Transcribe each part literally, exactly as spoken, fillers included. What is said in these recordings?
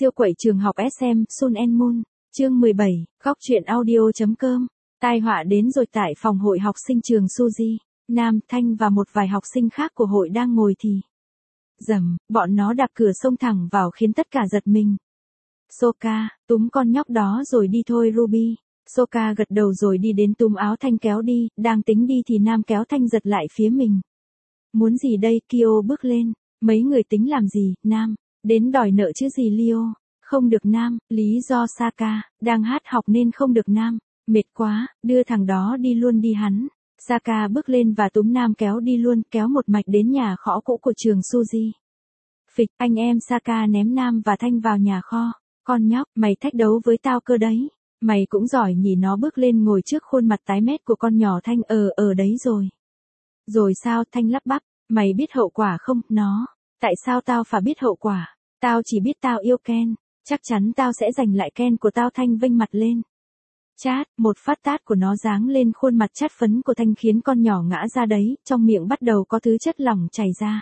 Siêu quậy trường học ét em, Sun and Moon, chương mười bảy, góc truyện audio.com. Tai họa đến rồi tại phòng hội học sinh trường Suzy, Nam, Thanh và một vài học sinh khác của hội đang ngồi thì rầm, bọn nó đạp cửa xông thẳng vào khiến tất cả giật mình. Soka, túm con nhóc đó rồi đi thôi Ruby. Soka gật đầu rồi đi đến túm áo Thanh kéo đi, đang tính đi thì Nam kéo Thanh giật lại phía mình. Muốn gì đây? Kyo bước lên. Mấy người tính làm gì? Nam. Đến đòi nợ chứ gì Leo? Không được Nam, lý do Saka, đang hát học nên không được Nam. Mệt quá, đưa thằng đó đi luôn đi hắn. Saka bước lên và túm Nam kéo đi luôn, kéo một mạch đến nhà kho cũ của trường Suzy. Phịch, anh em Saka ném Nam và Thanh vào nhà kho. Con nhóc, mày thách đấu với tao cơ đấy. Mày cũng giỏi nhỉ. Nó bước lên ngồi trước khuôn mặt tái mét của con nhỏ Thanh. Ờ ờ đấy rồi. Rồi sao? Thanh lắp bắp. Mày biết hậu quả không? Nó. Tại sao tao phải biết hậu quả? Tao chỉ biết tao yêu Ken. Chắc chắn tao sẽ giành lại Ken của tao. Thanh vênh mặt lên. Chát, một phát tát của nó giáng lên khuôn mặt chát phấn của Thanh khiến con nhỏ ngã ra đấy, trong miệng bắt đầu có thứ chất lỏng chảy ra.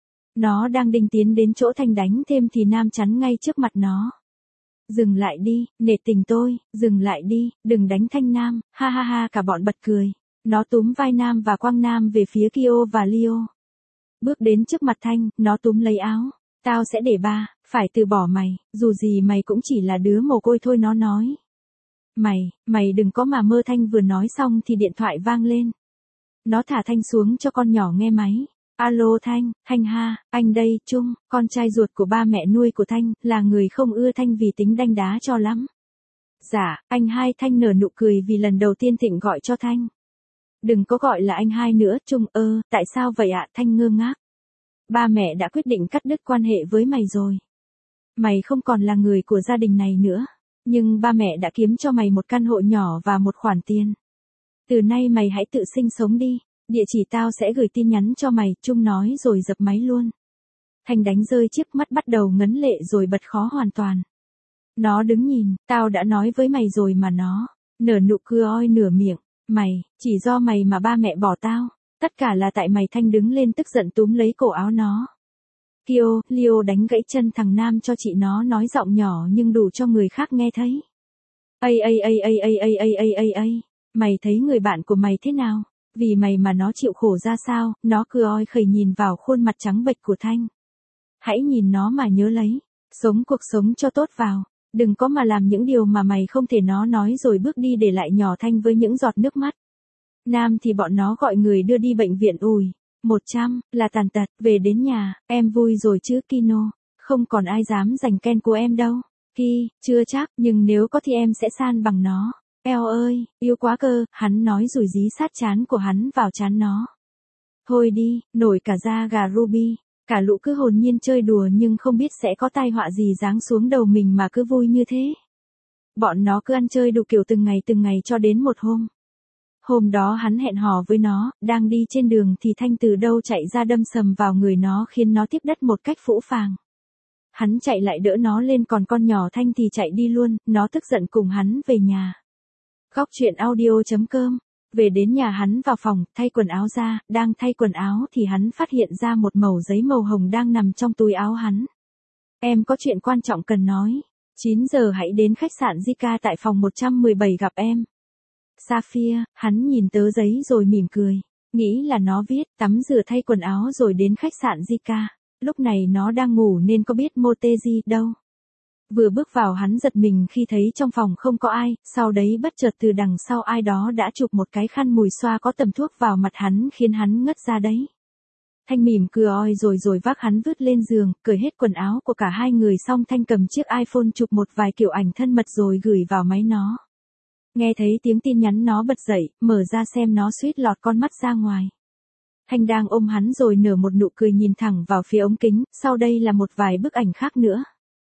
Nó đang định tiến đến chỗ Thanh đánh thêm thì Nam chắn ngay trước mặt nó. Dừng lại đi, nể tình tôi, dừng lại đi, đừng đánh Thanh. Nam, ha ha ha, cả bọn bật cười. Nó túm vai Nam và quăng Nam về phía Kyo và Leo. Bước đến trước mặt Thanh, nó túm lấy áo. Tao sẽ để ba, phải từ bỏ mày, dù gì mày cũng chỉ là đứa mồ côi thôi. Nó nói. Mày, mày đừng có mà mơ. Thanh vừa nói xong thì điện thoại vang lên. Nó thả Thanh xuống cho con nhỏ nghe máy. Alo Thanh, Thanh ha, anh đây, Trung, con trai ruột của ba mẹ nuôi của Thanh, là người không ưa Thanh vì tính đanh đá cho lắm. Dạ, anh hai. Thanh nở nụ cười vì lần đầu tiên Thịnh gọi cho Thanh. Đừng có gọi là anh hai nữa. Trung ơ, tại sao vậy ạ? Thanh ngơ ngác. Ba mẹ đã quyết định cắt đứt quan hệ với mày rồi. Mày không còn là người của gia đình này nữa. Nhưng ba mẹ đã kiếm cho mày một căn hộ nhỏ và một khoản tiền. Từ nay mày hãy tự sinh sống đi. Địa chỉ tao sẽ gửi tin nhắn cho mày. Trung nói rồi dập máy luôn. Thanh đánh rơi chiếc mắt bắt đầu ngấn lệ rồi bật khó hoàn toàn. Nó đứng nhìn. Tao đã nói với mày rồi mà. Nó nở nụ cười oi nửa miệng. Mày, chỉ do mày mà ba mẹ bỏ tao. Tất cả là tại mày. Thanh đứng lên tức giận túm lấy cổ áo nó. Kyo, Leo đánh gãy chân thằng Nam cho chị nó, nói giọng nhỏ nhưng đủ cho người khác nghe thấy. Ây ây ây ây ây ây ây ây ây ây, mày thấy người bạn của mày thế nào? Vì mày mà nó chịu khổ ra sao? Nó cười oi khẩy nhìn vào khuôn mặt trắng bệch của Thanh. Hãy nhìn nó mà nhớ lấy. Sống cuộc sống cho tốt vào. Đừng có mà làm những điều mà mày không thể. Nó nói rồi bước đi để lại nhỏ Thanh với những giọt nước mắt. Nam thì bọn nó gọi người đưa đi bệnh viện. Ủi. một trăm, là tàn tật. Về đến nhà, em vui rồi chứ Kino? Không còn ai dám giành Ken của em đâu. Ki, chưa chắc, nhưng nếu có thì em sẽ san bằng nó. Eo ơi, yêu quá cơ. Hắn nói rồi dí sát trán của hắn vào trán nó. Thôi đi, nổi cả da gà Ruby. Cả lũ cứ hồn nhiên chơi đùa nhưng không biết sẽ có tai họa gì giáng xuống đầu mình mà cứ vui như thế. Bọn nó cứ ăn chơi đủ kiểu từng ngày từng ngày cho đến một hôm. Hôm đó hắn hẹn hò với nó, đang đi trên đường thì Thanh từ đâu chạy ra đâm sầm vào người nó khiến nó tiếp đất một cách phũ phàng. Hắn chạy lại đỡ nó lên còn con nhỏ Thanh thì chạy đi luôn. Nó tức giận cùng hắn về nhà. Góc truyện audio.com. Về đến nhà hắn vào phòng, thay quần áo ra, đang thay quần áo thì hắn phát hiện ra một mẩu giấy màu hồng đang nằm trong túi áo hắn. Em có chuyện quan trọng cần nói. chín giờ hãy đến khách sạn Zika tại phòng một trăm mười bảy gặp em. Sapphire, hắn nhìn tờ giấy rồi mỉm cười. Nghĩ là nó viết, tắm rửa thay quần áo rồi đến khách sạn Zika. Lúc này nó đang ngủ nên có biết Motegi đâu. Vừa bước vào hắn giật mình khi thấy trong phòng không có ai, sau đấy bất chợt từ đằng sau ai đó đã chụp một cái khăn mùi xoa có tầm thuốc vào mặt hắn khiến hắn ngất ra đấy. Thanh mỉm cười oi rồi rồi vác hắn vứt lên giường, cởi hết quần áo của cả hai người xong Thanh cầm chiếc iPhone chụp một vài kiểu ảnh thân mật rồi gửi vào máy nó. Nghe thấy tiếng tin nhắn nó bật dậy, mở ra xem nó suýt lọt con mắt ra ngoài. Thanh đang ôm hắn rồi nở một nụ cười nhìn thẳng vào phía ống kính, sau đây là một vài bức ảnh khác nữa.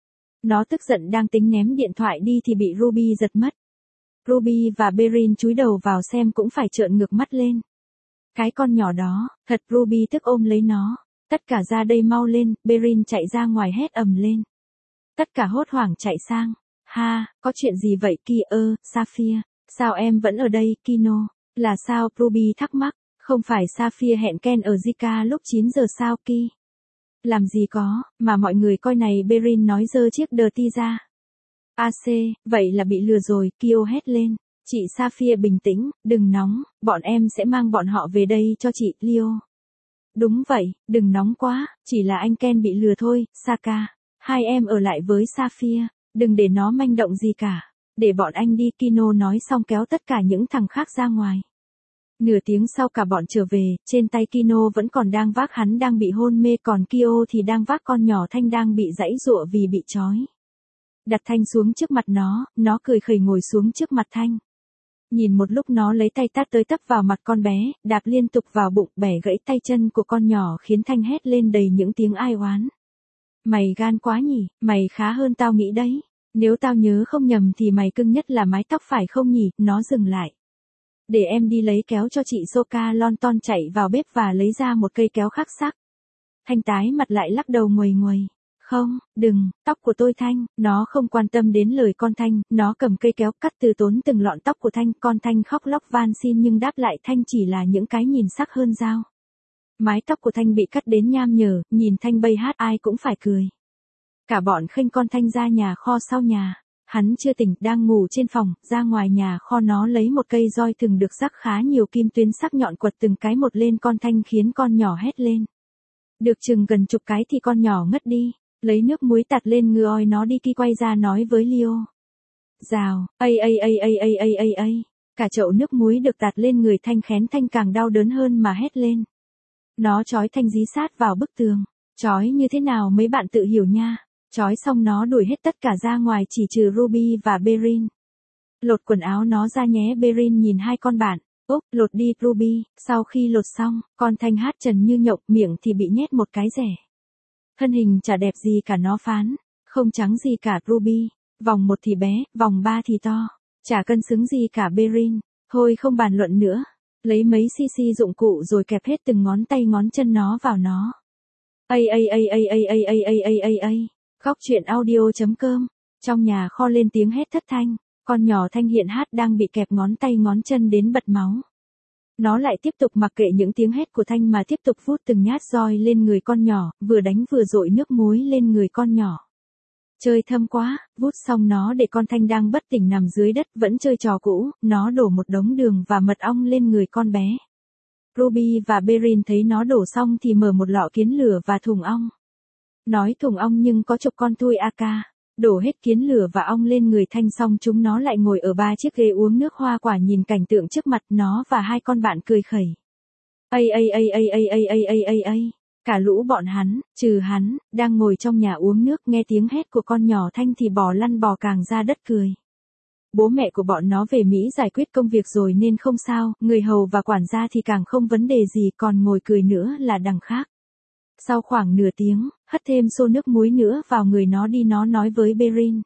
Nó tức giận đang tính ném điện thoại đi thì bị Ruby giật mất. Ruby và Berin chúi đầu vào xem cũng phải trợn ngược mắt lên. Cái con nhỏ đó, thật. Ruby tức ôm lấy nó. Tất cả ra đây mau lên. Berin chạy ra ngoài hét ầm lên. Tất cả hốt hoảng chạy sang. Ha, có chuyện gì vậy Ki ơ, Sapphire? Sao em vẫn ở đây, Kino? Là sao? Ruby thắc mắc. Không phải Sapphire hẹn Ken ở Zika lúc chín giờ sao Ki? Làm gì có, mà mọi người coi này Berin nói giơ chiếc đờ ti ra. a xê, vậy là bị lừa rồi, Kyo hét lên. Chị Saphir bình tĩnh, đừng nóng, bọn em sẽ mang bọn họ về đây cho chị, Leo. Đúng vậy, đừng nóng quá, chỉ là anh Ken bị lừa thôi, Saka. Hai em ở lại với Saphir, đừng để nó manh động gì cả. Để bọn anh đi, Kino nói xong kéo tất cả những thằng khác ra ngoài. Nửa tiếng sau cả bọn trở về, trên tay Kino vẫn còn đang vác hắn đang bị hôn mê, còn Kyo thì đang vác con nhỏ Thanh đang bị giãy giụa vì bị trói. Đặt Thanh xuống trước mặt nó, nó cười khẩy ngồi xuống trước mặt Thanh. Nhìn một lúc nó lấy tay tát tới tấp vào mặt con bé, đạp liên tục vào bụng, bẻ gãy tay chân của con nhỏ khiến Thanh hét lên đầy những tiếng ai oán. Mày gan quá nhỉ, mày khá hơn tao nghĩ đấy. Nếu tao nhớ không nhầm thì mày cưng nhất là mái tóc phải không nhỉ, nó dừng lại. Để em đi lấy kéo cho chị Soka. Lon Ton chạy vào bếp và lấy ra một cây kéo khắc sắc. Thanh tái mặt lại lắc đầu nguầy nguầy. Không, đừng, tóc của tôi Thanh. Nó không quan tâm đến lời con Thanh, nó cầm cây kéo cắt từ tốn từng lọn tóc của Thanh. Con Thanh khóc lóc van xin nhưng đáp lại Thanh chỉ là những cái nhìn sắc hơn dao. Mái tóc của Thanh bị cắt đến nham nhở, nhìn Thanh bay hát ai cũng phải cười. Cả bọn khênh con Thanh ra nhà kho sau nhà. Hắn chưa tỉnh, đang ngủ trên phòng, ra ngoài nhà kho nó lấy một cây roi từng được rắc khá nhiều kim tuyến sắc nhọn quật từng cái một lên con Thanh khiến con nhỏ hét lên. Được chừng gần chục cái thì con nhỏ ngất đi, lấy nước muối tạt lên ngừa oi nó đi. Khi quay ra nói với Leo. Rào, ây ây ây ây ây ây ây ây, cả chậu nước muối được tạt lên người Thanh khén Thanh càng đau đớn hơn mà hét lên. Nó trói Thanh dí sát vào bức tường, trói như thế nào mấy bạn tự hiểu nha. Trói xong nó đuổi hết tất cả ra ngoài chỉ trừ Ruby và Berin. Lột quần áo nó ra nhé. Berin nhìn hai con bạn. Úp, lột đi Ruby. Sau khi lột xong, con Thanh hát trần như nhộng, miệng thì bị nhét một cái rẻ. Thân hình chả đẹp gì cả nó phán. Không trắng gì cả Ruby. Vòng một thì bé, vòng ba thì to. Chả cân xứng gì cả Berin. Thôi không bàn luận nữa. Lấy mấy cc dụng cụ rồi kẹp hết từng ngón tay ngón chân nó vào nó. Ây ây ây ây ây ây ây ây ây ây ây. Khóc chuyện audio.com. Trong nhà kho lên tiếng hét thất thanh. Con nhỏ Thanh hiện hát đang bị kẹp ngón tay ngón chân đến bật máu. Nó lại tiếp tục mặc kệ những tiếng hét của Thanh mà tiếp tục vút từng nhát roi lên người con nhỏ, vừa đánh vừa dội nước muối lên người con nhỏ. Chơi thâm quá, vút xong nó để con Thanh đang bất tỉnh nằm dưới đất vẫn chơi trò cũ, nó đổ một đống đường và mật ong lên người con bé. Ruby và Berin thấy nó đổ xong thì mở một lọ kiến lửa và thùng ong. Nói thùng ong nhưng có chục con thui a ca. Đổ hết kiến lửa và ong lên người Thanh xong chúng nó lại ngồi ở ba chiếc ghế uống nước hoa quả nhìn cảnh tượng trước mặt nó và hai con bạn cười khẩy. Ây ây ây ây ây ây ây ây ây ây. Cả lũ bọn hắn, trừ hắn, đang ngồi trong nhà uống nước nghe tiếng hét của con nhỏ Thanh thì bò lăn bò càng ra đất cười. Bố mẹ của bọn nó về Mỹ giải quyết công việc rồi nên không sao, người hầu và quản gia thì càng không vấn đề gì còn ngồi cười nữa là đằng khác. Sau khoảng nửa tiếng, hất thêm xô nước muối nữa vào người nó đi nó nói với Berin.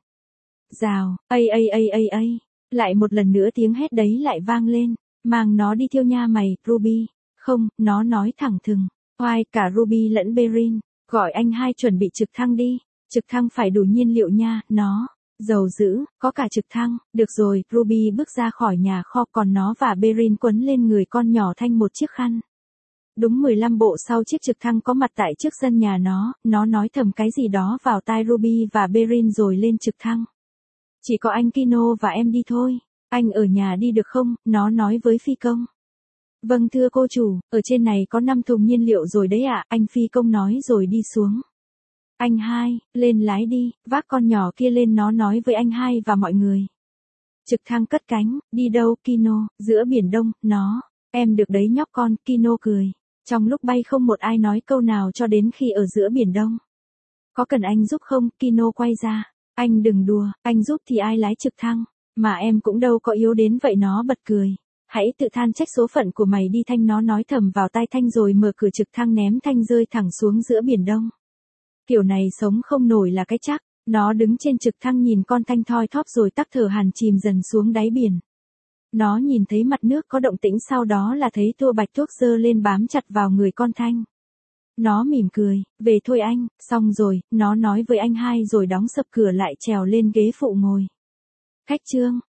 Rào, ây ây ây ây ây, lại một lần nữa tiếng hét đấy lại vang lên, mang nó đi thiêu nha mày, Ruby. Không, nó nói thẳng thừng, oai cả Ruby lẫn Berin, gọi anh hai chuẩn bị trực thăng đi, trực thăng phải đủ nhiên liệu nha, nó. Dầu dữ, có cả trực thăng, được rồi, Ruby bước ra khỏi nhà kho còn nó và Berin quấn lên người con nhỏ Thanh một chiếc khăn. Đúng mười lăm bộ sau chiếc trực thăng có mặt tại trước sân nhà nó, nó nói thầm cái gì đó vào tai Ruby và Berin rồi lên trực thăng. Chỉ có anh Kino và em đi thôi, anh ở nhà đi được không, nó nói với phi công. Vâng thưa cô chủ, ở trên này có năm thùng nhiên liệu rồi đấy ạ, anh phi công nói rồi đi xuống. Anh hai, lên lái đi, vác con nhỏ kia lên nó nói với anh hai và mọi người. Trực thăng cất cánh, đi đâu Kino, giữa biển Đông, nó, em được đấy nhóc con, Kino cười. Trong lúc bay không một ai nói câu nào cho đến khi ở giữa biển Đông. Có cần anh giúp không, Kino quay ra. Anh đừng đùa, anh giúp thì ai lái trực thăng, mà em cũng đâu có yếu đến vậy nó bật cười. Hãy tự than trách số phận của mày đi Thanh nó nói thầm vào tai Thanh rồi mở cửa trực thăng ném Thanh rơi thẳng xuống giữa biển Đông. Kiểu này sống không nổi là cái chắc, nó đứng trên trực thăng nhìn con Thanh thoi thóp rồi tắc thở hàn chìm dần xuống đáy biển. Nó nhìn thấy mặt nước có động tĩnh sau đó là thấy tua bạch tuốc giơ lên bám chặt vào người con Thanh. Nó mỉm cười, về thôi anh, xong rồi, nó nói với anh hai rồi đóng sập cửa lại trèo lên ghế phụ ngồi. Khách trương,